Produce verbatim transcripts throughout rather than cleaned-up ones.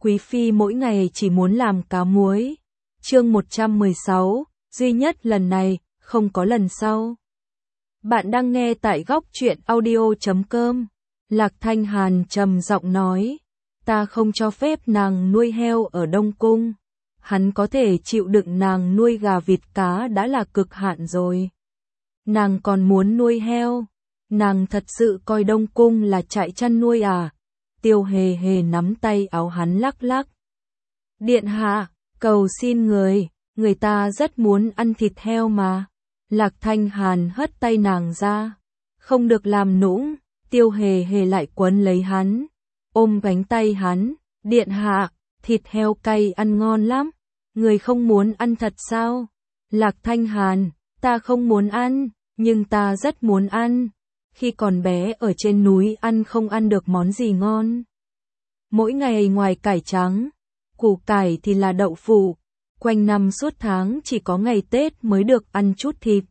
Quý phi mỗi ngày chỉ muốn làm cá muối. Chương một trăm mười sáu, duy nhất lần này, không có lần sau. Bạn đang nghe tại góc truyện audio chấm com. Lạc Thanh Hàn trầm giọng nói, ta không cho phép nàng nuôi heo ở Đông Cung. Hắn có thể chịu đựng nàng nuôi gà vịt cá đã là cực hạn rồi. Nàng còn muốn nuôi heo. Nàng thật sự coi Đông Cung là trại chăn nuôi à? Tiêu Hề Hề nắm tay áo hắn lắc lắc. Điện hạ, cầu xin người, người ta rất muốn ăn thịt heo mà. Lạc Thanh Hàn hất tay nàng ra. Không được làm nũng. Tiêu Hề Hề lại quấn lấy hắn, ôm cánh tay hắn. Điện hạ, thịt heo cay ăn ngon lắm. Người không muốn ăn thật sao? Lạc Thanh Hàn, ta không muốn ăn, nhưng ta rất muốn ăn. Khi còn bé ở trên núi ăn không ăn được món gì ngon. Mỗi ngày ngoài cải trắng, củ cải thì là đậu phụ. Quanh năm suốt tháng chỉ có ngày Tết mới được ăn chút thịt.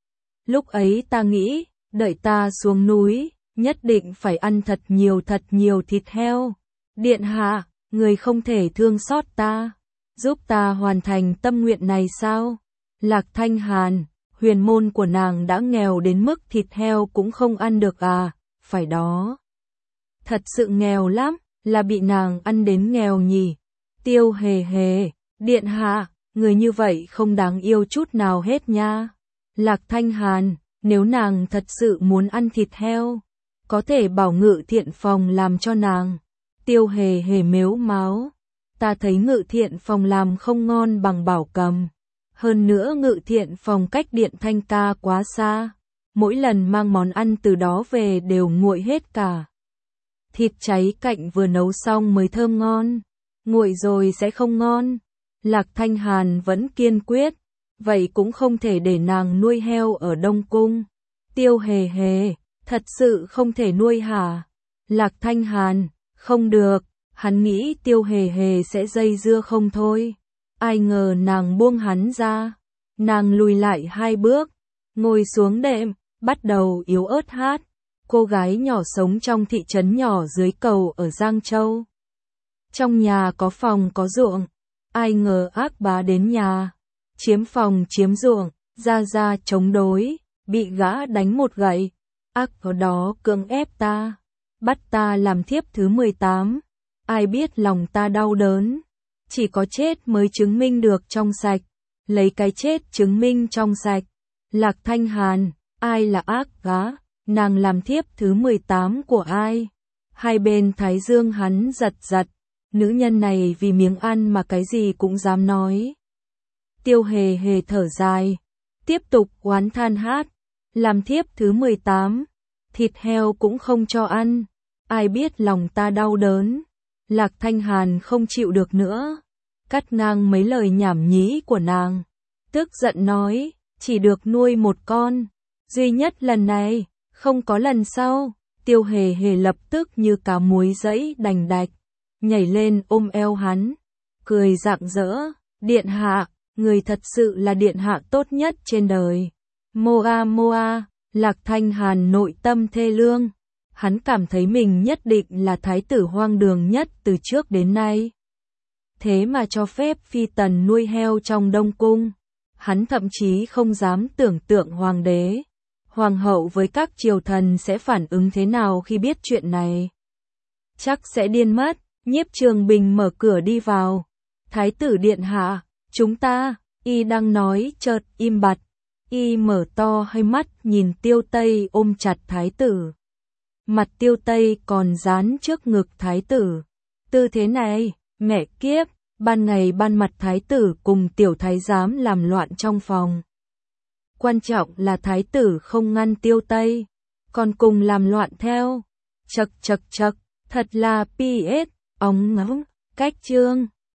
Lúc ấy ta nghĩ, đợi ta xuống núi, nhất định phải ăn thật nhiều thật nhiều thịt heo. Điện hạ, người không thể thương xót ta, giúp ta hoàn thành tâm nguyện này sao? Lạc Thanh Hàn, huyền môn của nàng đã nghèo đến mức thịt heo cũng không ăn được à? Phải đó. Thật sự nghèo lắm, là bị nàng ăn đến nghèo nhỉ? Tiêu Hề Hề, điện hạ, người như vậy không đáng yêu chút nào hết nha. Lạc Thanh Hàn, nếu nàng thật sự muốn ăn thịt heo, có thể bảo Ngự Thiện Phòng làm cho nàng. Tiêu Hề Hề mếu máo, ta thấy Ngự Thiện Phòng làm không ngon bằng Bảo Cầm. Hơn nữa Ngự Thiện Phòng cách Điện Thanh Ca quá xa, mỗi lần mang món ăn từ đó về đều nguội hết cả. Thịt cháy cạnh vừa nấu xong mới thơm ngon, nguội rồi sẽ không ngon. Lạc Thanh Hàn vẫn kiên quyết, vậy cũng không thể để nàng nuôi heo ở Đông Cung. Tiêu Hề Hề, thật sự không thể nuôi hả? Lạc Thanh Hàn, không được, hắn nghĩ Tiêu Hề Hề sẽ dây dưa không thôi. Ai ngờ nàng buông hắn ra, nàng lùi lại hai bước, ngồi xuống đệm, bắt đầu yếu ớt hát. Cô gái nhỏ sống trong thị trấn nhỏ dưới cầu ở Giang Châu. Trong nhà có phòng có ruộng, ai ngờ ác bá đến nhà, chiếm phòng chiếm ruộng, ra ra chống đối, bị gã đánh một gậy. Ác ở đó cưỡng ép ta, bắt ta làm thiếp thứ mười tám. Ai biết lòng ta đau đớn, chỉ có chết mới chứng minh được trong sạch, lấy cái chết chứng minh trong sạch. Lạc Thanh Hàn, ai là ác gã? Nàng làm thiếp thứ mười tám của ai? Hai bên thái dương hắn giật giật, nữ nhân này vì miếng ăn mà cái gì cũng dám nói. Tiêu Hề Hề thở dài, tiếp tục oán than hát, làm thiếp thứ mười tám, thịt heo cũng không cho ăn, ai biết lòng ta đau đớn. Lạc Thanh Hàn không chịu được nữa, cắt ngang mấy lời nhảm nhí của nàng, tức giận nói, chỉ được nuôi một con, duy nhất lần này, không có lần sau. Tiêu Hề Hề lập tức như cá muối giãy đành đạch, nhảy lên ôm eo hắn, cười rạng rỡ, điện hạ, người thật sự là điện hạ tốt nhất trên đời. Moa Moa, Lạc Thanh Hàn nội tâm thê lương, hắn cảm thấy mình nhất định là thái tử hoang đường nhất từ trước đến nay. Thế mà cho phép phi tần nuôi heo trong Đông Cung, hắn thậm chí không dám tưởng tượng hoàng đế, hoàng hậu với các triều thần sẽ phản ứng thế nào khi biết chuyện này. Chắc sẽ điên mất. Nhiếp Trường Bình mở cửa đi vào. Thái tử điện hạ, chúng ta, y đang nói chợt im bặt. Y mở to hai mắt nhìn Tiêu Tây ôm chặt thái tử. Mặt Tiêu Tây còn dán trước ngực thái tử. Tư thế này, mẹ kiếp, ban ngày ban mặt thái tử cùng tiểu thái giám làm loạn trong phòng. Quan trọng là thái tử không ngăn Tiêu Tây, còn cùng làm loạn theo. Chậc chậc chậc, thật là pi ết, óng ngóng, cách chương.